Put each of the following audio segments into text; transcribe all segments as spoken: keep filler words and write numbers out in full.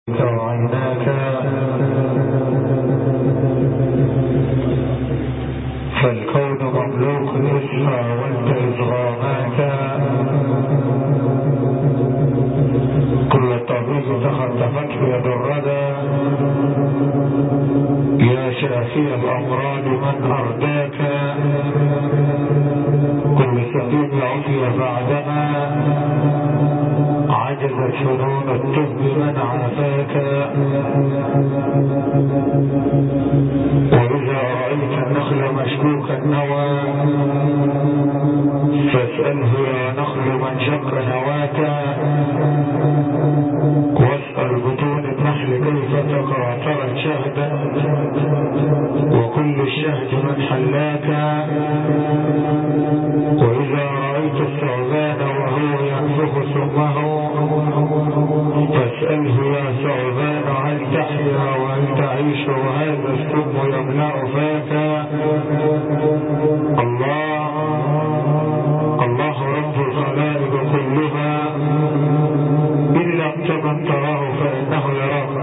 وعيناك فالكون مملوك إسعى وانت إصغاماك كل طبيب تخطفته يد الردى يا شافي الأمراض من أرداك كل سبيل عفي بعدما عجزت فنون الطب من عافاك وإذا رأيت النخل مشكوك النوى فاسأله يا نخل من شق نواك واسأل بطون النحل كيف تقرأ ترى شهدا وكل الشهد من حلاك وإذا رأيت الثعبان وهو ينفخ سمه فاسأله يا ثعبان هل تحيا وهل تعيش وهذا السم يملأ فاك الله الله رب الخلائق كلها إن لم تكن تراه فإنه يراك.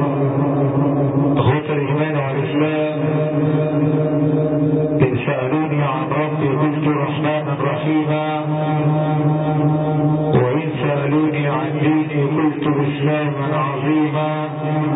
أخوة الإيمان والإسلام إن سألوني عن ربي قلت رحمانا رحيما وإن سألوني عن ديني قلت إسلاما عظيما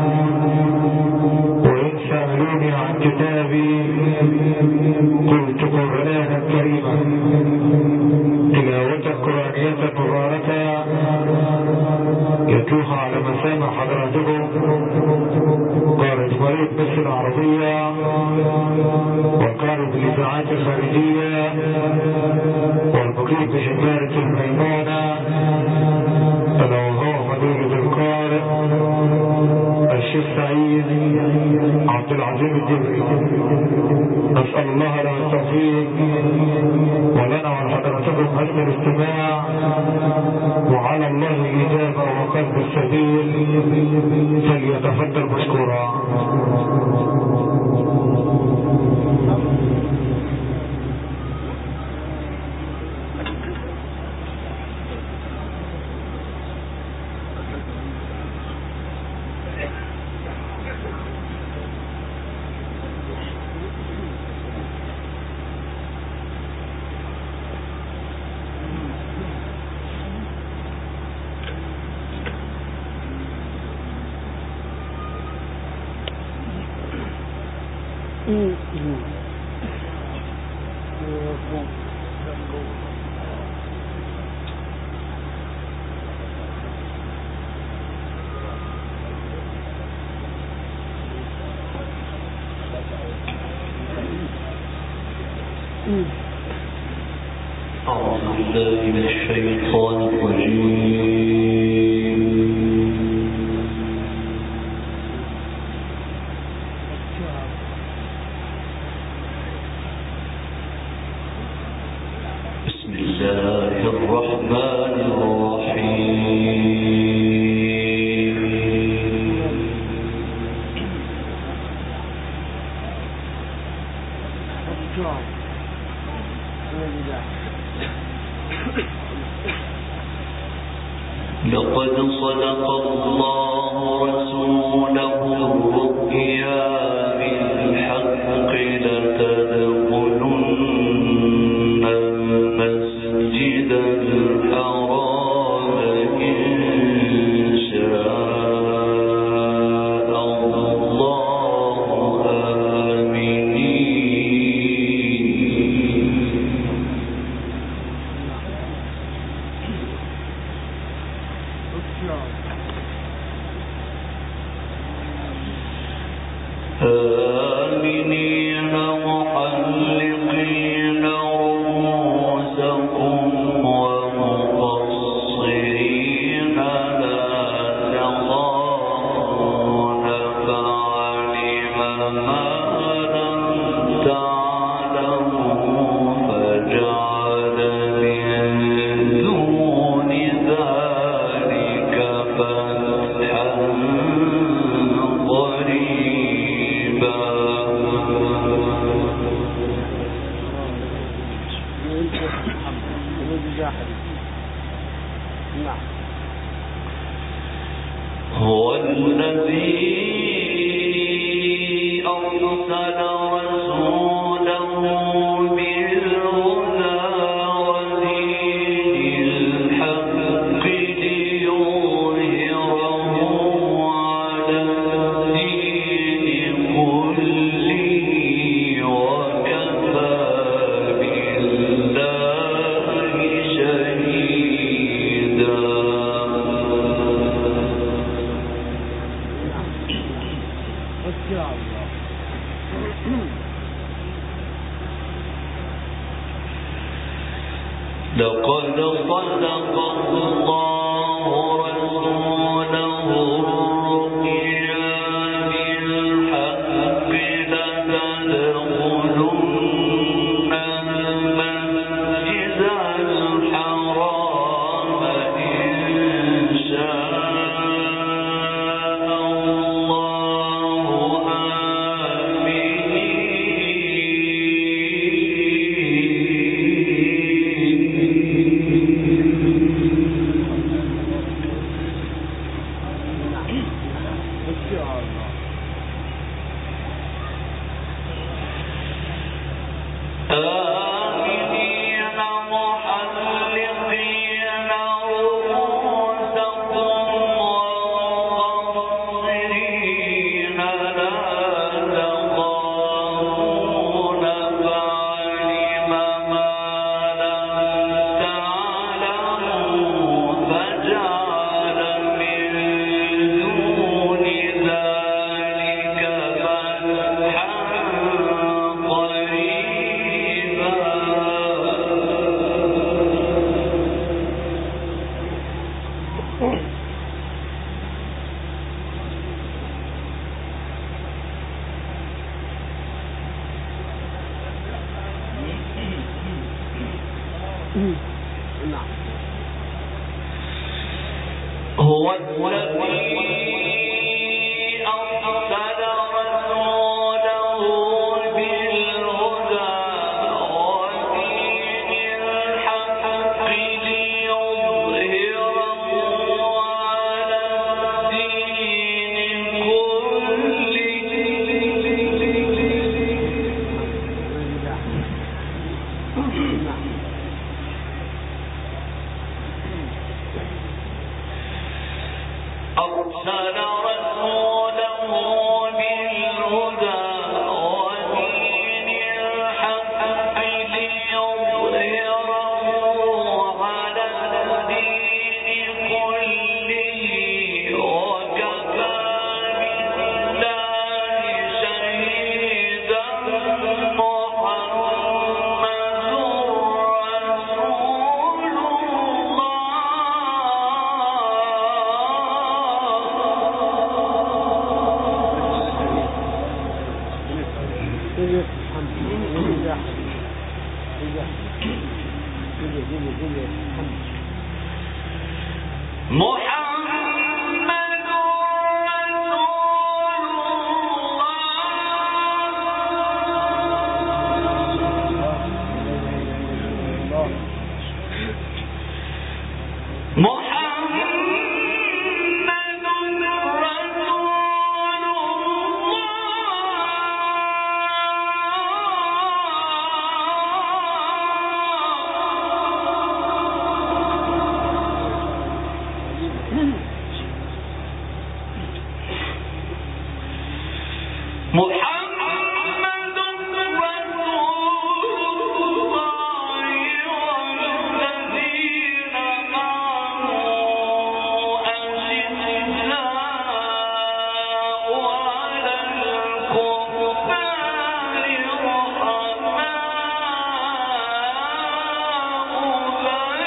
وإن سألوني عن كتابي قلت قرآنا كريما. تلاوة قرآنية مباركة يتلوها على مسامع حضراتكم قارئ مريض مصر العربية وقارئ بالإذاعات الخارجية والمقيم بجبارة الميمونة ألا وهو فضيلة القارئ الشيخ سعيد عبد العظيم الجبري. نسأل الله له التوفيق ولنا ولحضراتكم حسن الاستماع وعلى الله الإجابة وقلب السبيل فليتفضل مشكورا. أعوذ بالله من الشيطان الرجيم. بسم الله الرحمن الرحيم. لقد صدق الله رسوله الرؤيا بالحق لتدخلن المسجد الحرام إن شاء الله آمنين. آمنين محلقين رؤوسكم ومقصرين لا تخافون فعلم ما لم تعلموا فجعل من دون ذلك فتحا قريبا. لقد صدق الله رسوله الرؤيا بالحق لتدخلن المسجد الحرام إن شاء الله آمنين محلقين رؤوسكم ومقصرين لا تخافون فعلم ما لم تعلموا فجعل من دون ذلك فتحا هو الذي أرسل رسوله بالهدى ودين الحق ليظهره على الدين كله. أرسل رسوله بالهدى ودين الحق ليظهره على الدين كله وكفى بالله شهيدا محمد رسول محمد رسول الله محمد رسول الله والذين معه أشداء على الكفار رحماء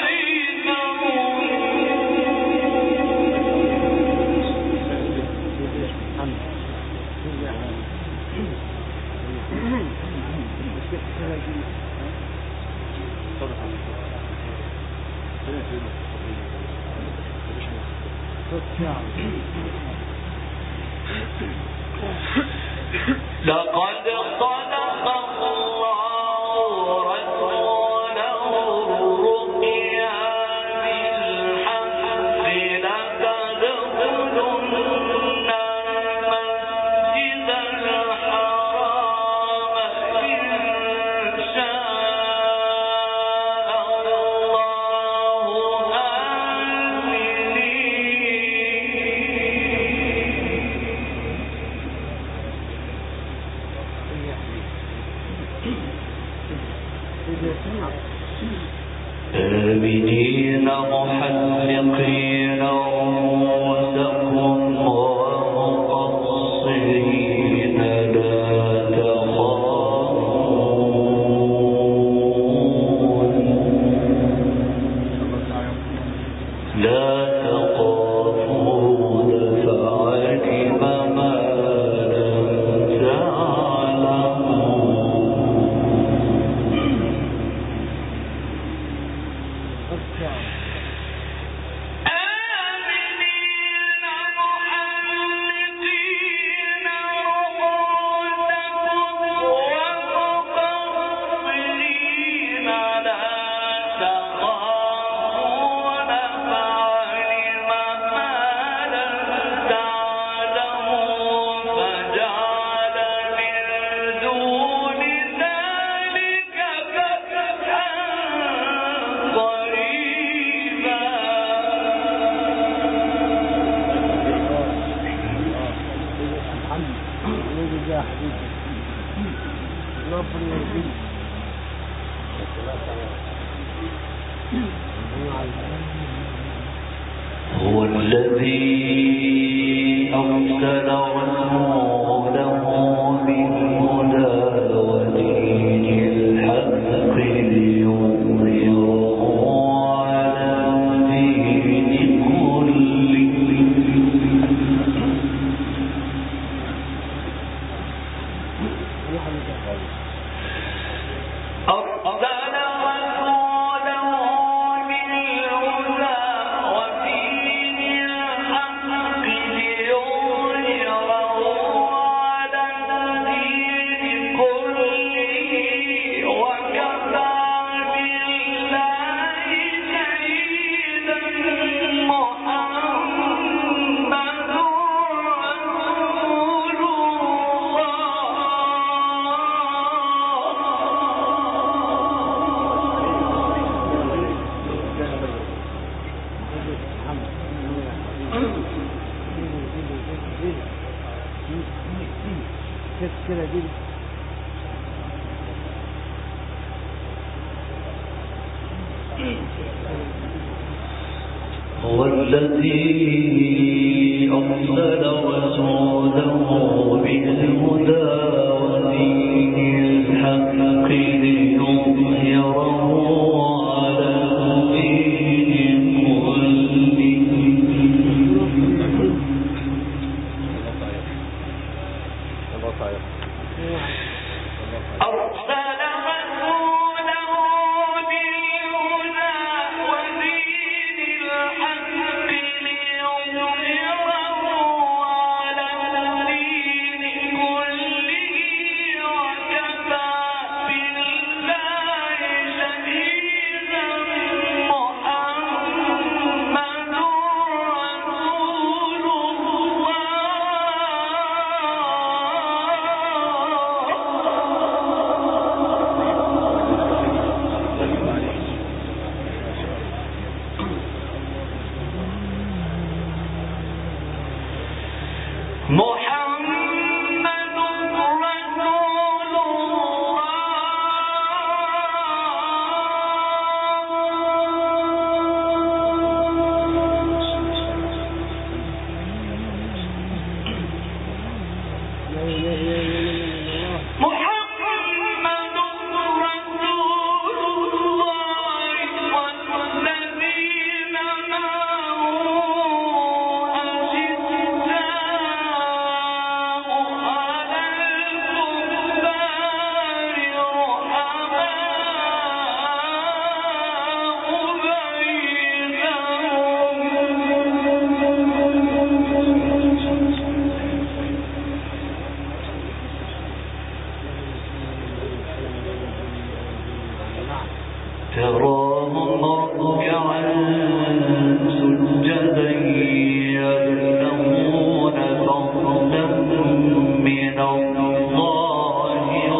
لقد صدق الله رسوله الرؤيا بالحق لتدخلن آمنين محلقين رؤوسكم ومقصرين لا تخافون لا تخافون فعلم ما لم تعلمون هو الذي أرسل رسوله بالهدى ودين الحق ليظهره على الدين كله هو الذي أرسل رسوله بالهدى ودين الحق ليظهره على الدين تراهم ركعا سجدا يبتغون فضلا من الله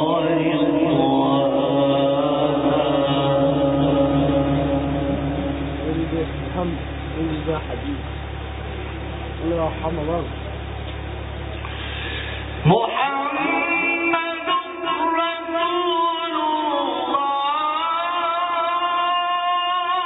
ورضوانا محمد رسول الله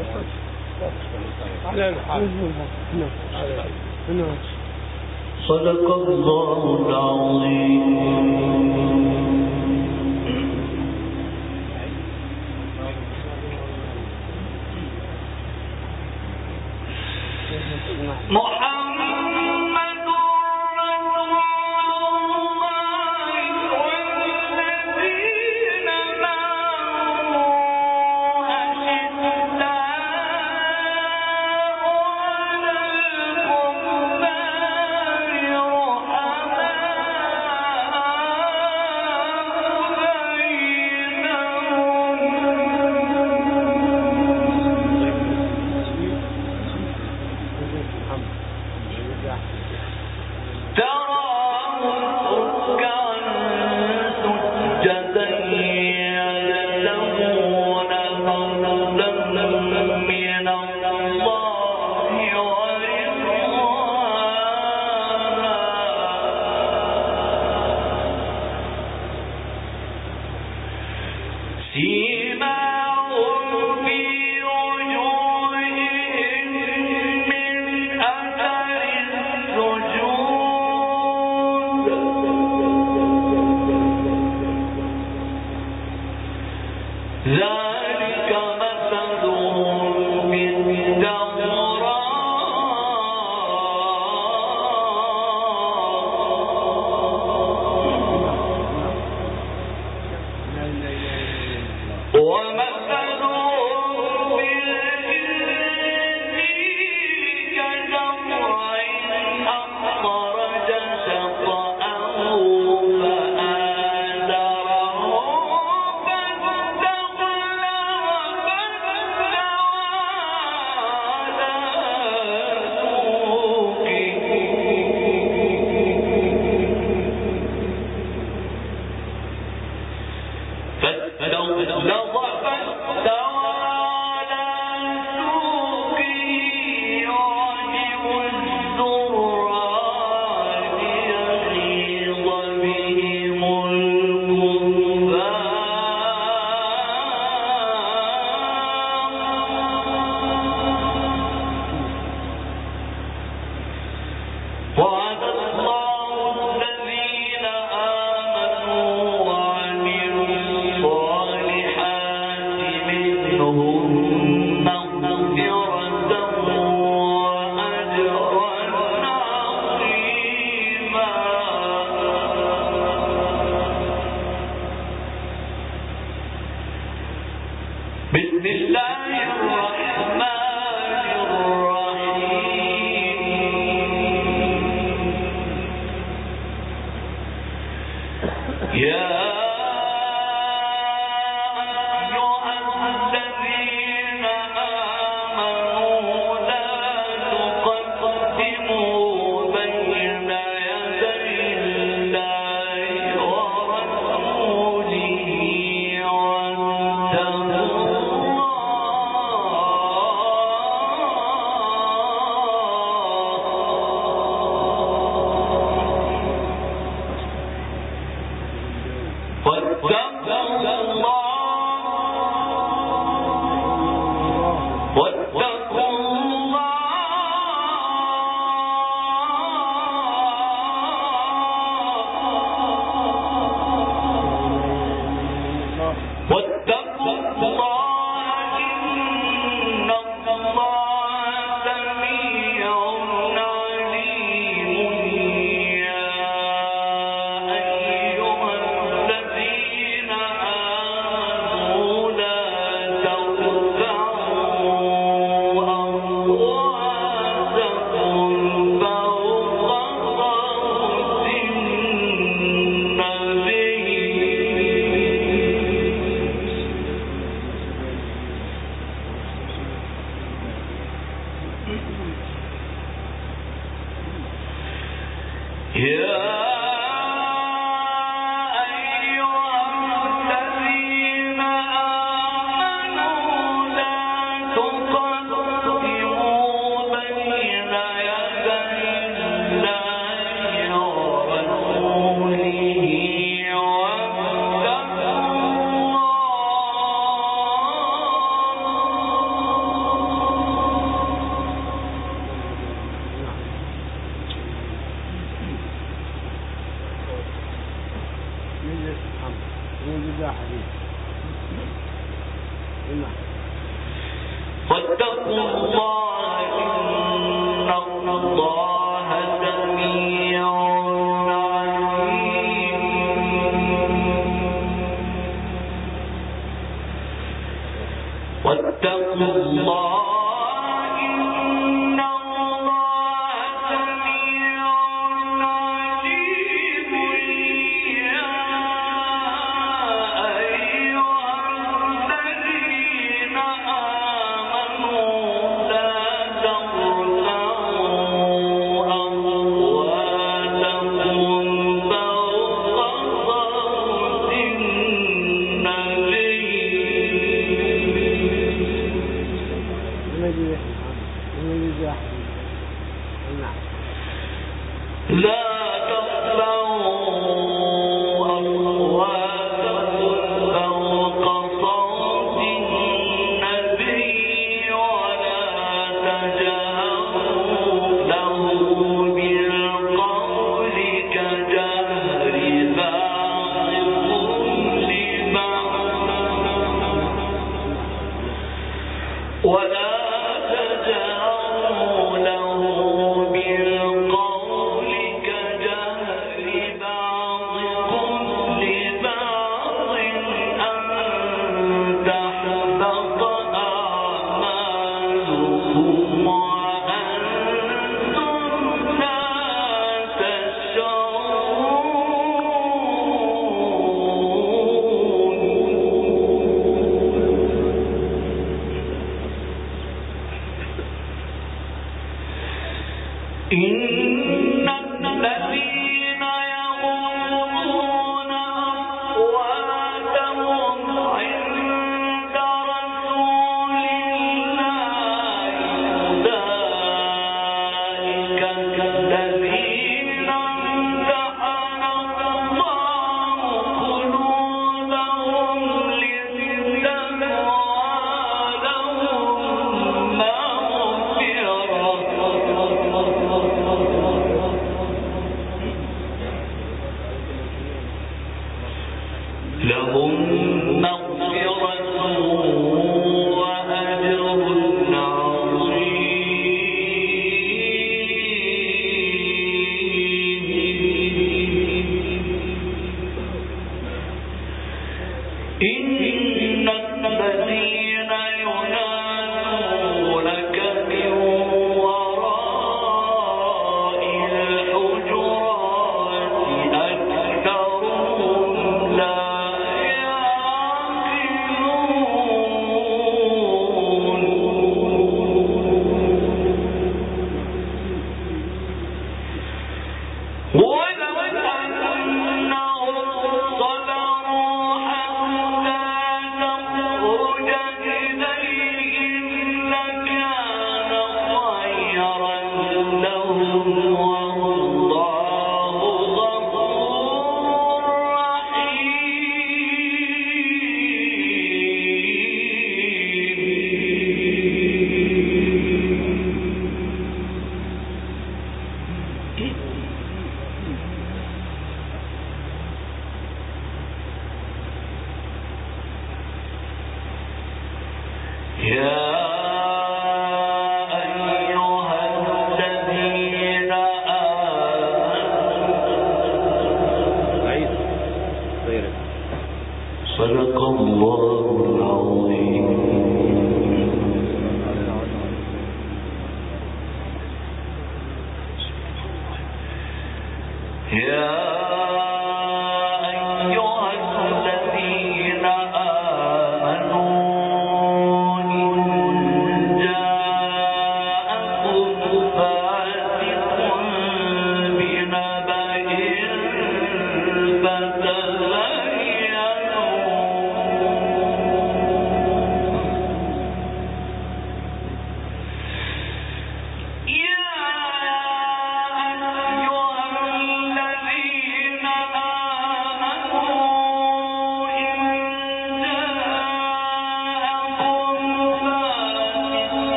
صدق الله العظيم. محمد رسول الله والذين معه أشداء على الكفار أيها الذين آمنوا واتقوا الله إن الله سميع عليم واتقوا الله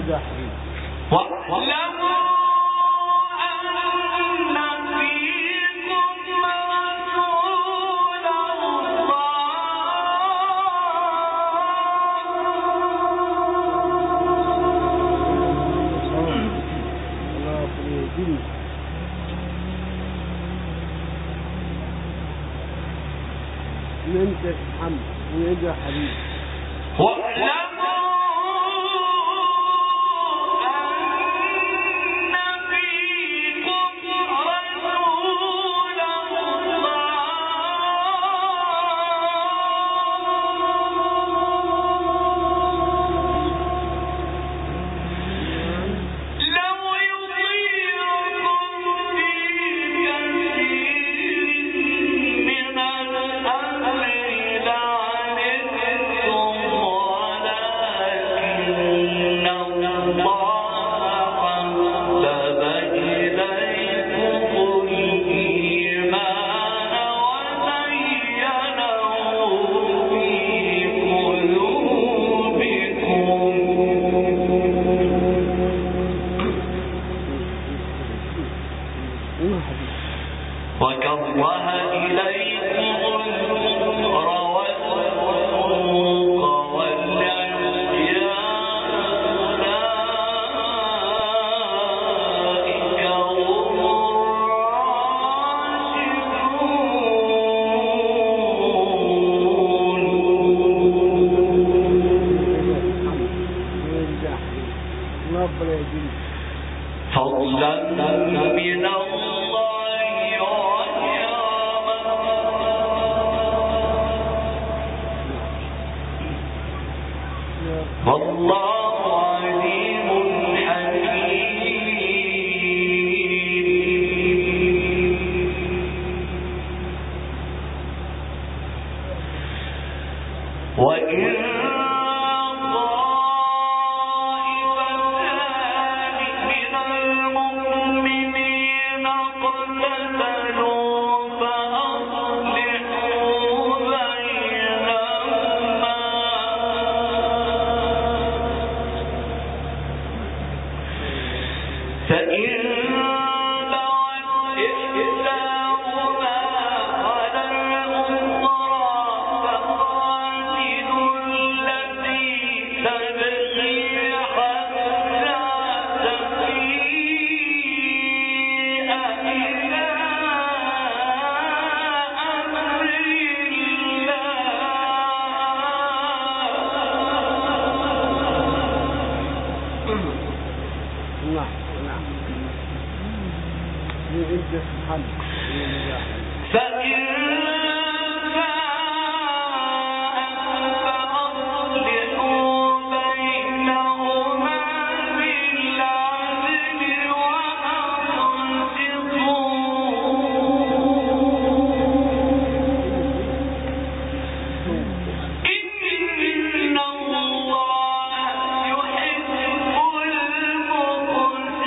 وانت محمد ويجي حبيبي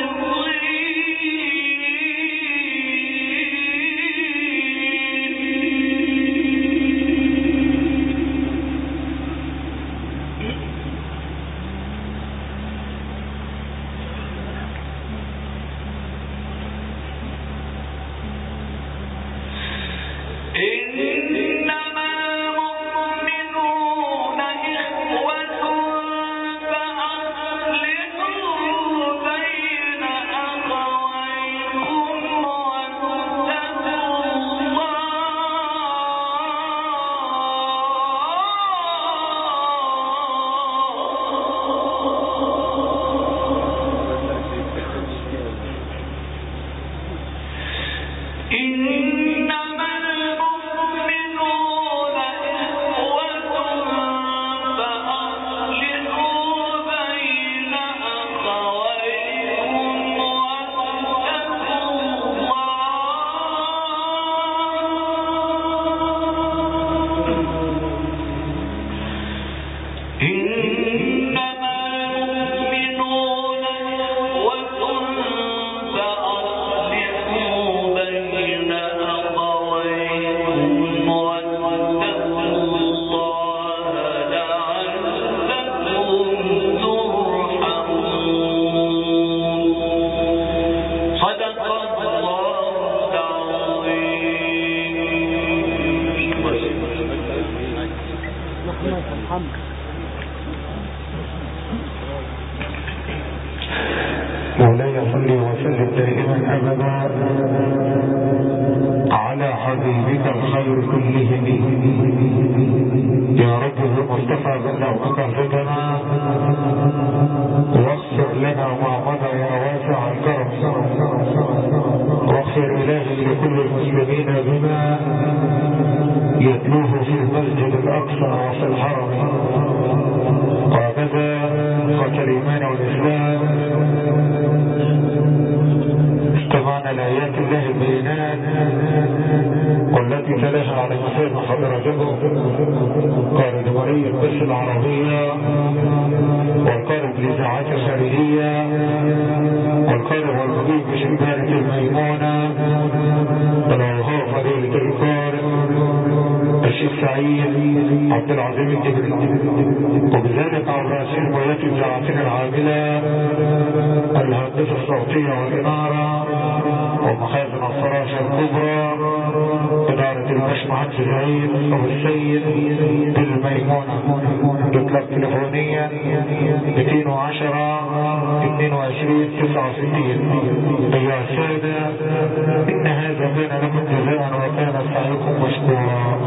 الْمُقْسِطِينَ مولاي صل وسلم دائما أبدا على حبيبك الخير كلهم يا رب بالمصطفى بلغ مقاصدنا واغفر لنا ما مضى يا واسع الكرم واغفر إلهي لكل المسلمين بما يتلوه في المسجد الأقصى وفي الحرم وهكذا قتل الإيمان والإسلام استمعنا لآيات الله البينات والتي تلاها على مسائل حضرته قال دولي البث العربية والقارب الإذاعات الخارجية والقارب والمجيب بشبارة الميمونة تلوهو فضيلة القارب الشيخ سعيد عبد العظيم الجبري وبذلك على رأسهم ويات الإذاعتنا العاملة الهندسة الصوتية والإنارة ومخازن الفراشة الكبرى إدارة المشمع الجزائر أبو السيد بالميمونة يطلب تلفونيا مئتين وعشرة اثنين وعشرين تسعة وستين. أيها السادة إن هذا كان لكم جزاء وكان سعيكم مشكورا.